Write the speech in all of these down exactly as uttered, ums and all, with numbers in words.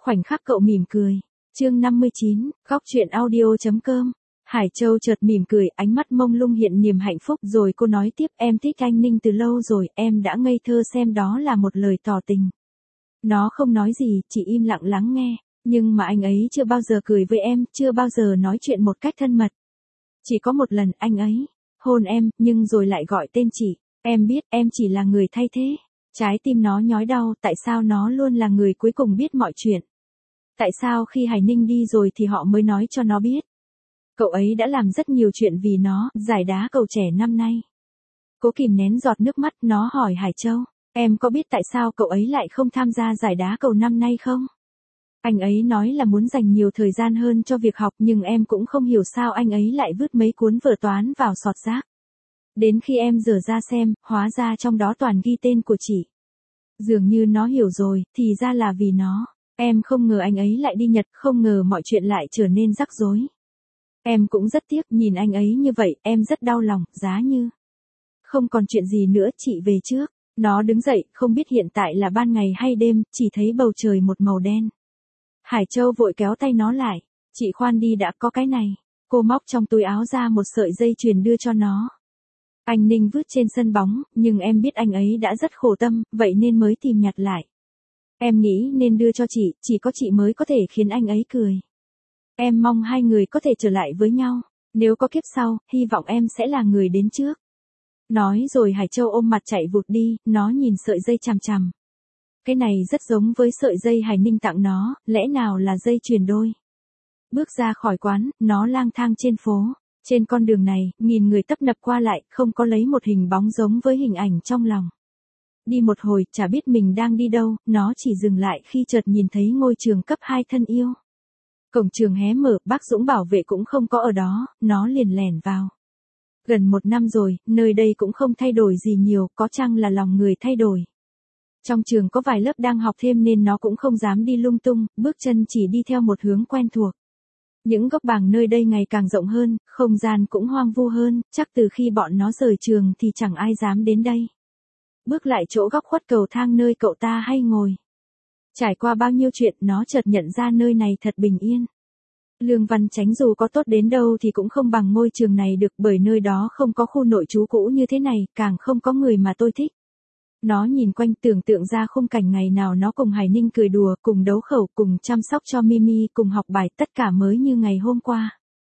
khoảnh khắc cậu mỉm cười. Chương năm mươi chín, góc truyện audio.com. Hải Châu chợt mỉm cười, ánh mắt mông lung hiện niềm hạnh phúc, rồi cô nói tiếp, em thích anh Ninh từ lâu rồi, em đã ngây thơ xem đó là một lời tỏ tình. Nó không nói gì, chỉ im lặng lắng nghe, nhưng mà anh ấy chưa bao giờ cười với em, chưa bao giờ nói chuyện một cách thân mật. Chỉ có một lần anh ấy hôn em, nhưng rồi lại gọi tên chị. Em biết em chỉ là người thay thế. Trái tim nó nhói đau, tại sao nó luôn là người cuối cùng biết mọi chuyện? Tại sao khi Hải Ninh đi rồi thì họ mới nói cho nó biết? Cậu ấy đã làm rất nhiều chuyện vì nó, giải đá cầu trẻ năm nay. Cố kìm nén giọt nước mắt, nó hỏi Hải Châu, em có biết tại sao cậu ấy lại không tham gia giải đá cầu năm nay không? Anh ấy nói là muốn dành nhiều thời gian hơn cho việc học, nhưng em cũng không hiểu sao anh ấy lại vứt mấy cuốn vở toán vào sọt rác. Đến khi em dở ra xem, hóa ra trong đó toàn ghi tên của chị. Dường như nó hiểu rồi, thì ra là vì nó. Em không ngờ anh ấy lại đi Nhật, không ngờ mọi chuyện lại trở nên rắc rối. Em cũng rất tiếc, nhìn anh ấy như vậy, em rất đau lòng, giá như. Không còn chuyện gì nữa, chị về trước. Nó đứng dậy, không biết hiện tại là ban ngày hay đêm, chỉ thấy bầu trời một màu đen. Hải Châu vội kéo tay nó lại. Chị khoan đi đã, có cái này. Cô móc trong túi áo ra một sợi dây chuyền đưa cho nó. Anh Ninh vứt trên sân bóng, nhưng em biết anh ấy đã rất khổ tâm, vậy nên mới tìm nhặt lại. Em nghĩ nên đưa cho chị, chỉ có chị mới có thể khiến anh ấy cười. Em mong hai người có thể trở lại với nhau. Nếu có kiếp sau, hy vọng em sẽ là người đến trước. Nói rồi Hải Châu ôm mặt chạy vụt đi, nó nhìn sợi dây chằm chằm. Cái này rất giống với sợi dây Hải Ninh tặng nó, lẽ nào là dây chuyền đôi. Bước ra khỏi quán, nó lang thang trên phố. Trên con đường này, nghìn người tấp nập qua lại, không có lấy một hình bóng giống với hình ảnh trong lòng. Đi một hồi, chả biết mình đang đi đâu, nó chỉ dừng lại khi chợt nhìn thấy ngôi trường cấp hai thân yêu. Cổng trường hé mở, bác Dũng bảo vệ cũng không có ở đó, nó liền lẻn vào. Gần một năm rồi, nơi đây cũng không thay đổi gì nhiều, có chăng là lòng người thay đổi. Trong trường có vài lớp đang học thêm nên nó cũng không dám đi lung tung, bước chân chỉ đi theo một hướng quen thuộc. Những góc bảng nơi đây ngày càng rộng hơn, không gian cũng hoang vu hơn, chắc từ khi bọn nó rời trường thì chẳng ai dám đến đây. Bước lại chỗ góc khuất cầu thang nơi cậu ta hay ngồi. Trải qua bao nhiêu chuyện, nó chợt nhận ra nơi này thật bình yên. Lương Văn Chánh dù có tốt đến đâu thì cũng không bằng ngôi trường này được, bởi nơi đó không có khu nội trú cũ như thế này, càng không có người mà tôi thích. Nó nhìn quanh tưởng tượng ra khung cảnh ngày nào nó cùng Hải Ninh cười đùa, cùng đấu khẩu, cùng chăm sóc cho Mimi, cùng học bài, tất cả mới như ngày hôm qua.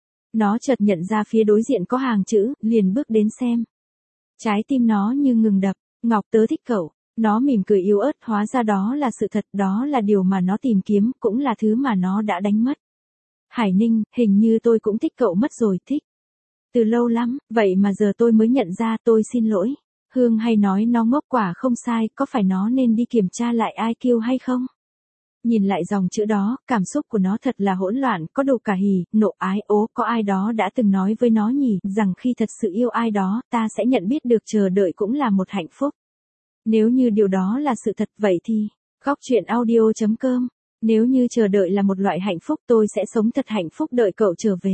Nó chợt nhận ra phía đối diện có hàng chữ, liền bước đến xem. Trái tim nó như ngừng đập, Ngọc tớ thích cậu. Nó mỉm cười yếu ớt, hóa ra đó là sự thật, đó là điều mà nó tìm kiếm, cũng là thứ mà nó đã đánh mất. Hải Ninh, hình như tôi cũng thích cậu mất rồi, thích. Từ lâu lắm, vậy mà giờ tôi mới nhận ra, tôi xin lỗi. Hương hay nói nó ngốc quả không sai, có phải nó nên đi kiểm tra lại i kiu hay không? Nhìn lại dòng chữ đó, cảm xúc của nó thật là hỗn loạn, có đủ cả hỉ, nộ, ái, ố, có ai đó đã từng nói với nó nhỉ, rằng khi thật sự yêu ai đó, ta sẽ nhận biết được chờ đợi cũng là một hạnh phúc. Nếu như điều đó là sự thật, vậy thì, góc truyện audio.com, nếu như chờ đợi là một loại hạnh phúc, tôi sẽ sống thật hạnh phúc đợi cậu trở về.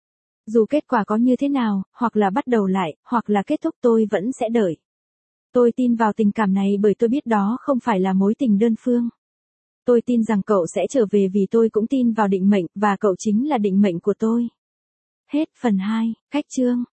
Dù kết quả có như thế nào, hoặc là bắt đầu lại, hoặc là kết thúc, tôi vẫn sẽ đợi. Tôi tin vào tình cảm này bởi tôi biết đó không phải là mối tình đơn phương. Tôi tin rằng cậu sẽ trở về vì tôi cũng tin vào định mệnh, và cậu chính là định mệnh của tôi. Hết phần hai, cách chương.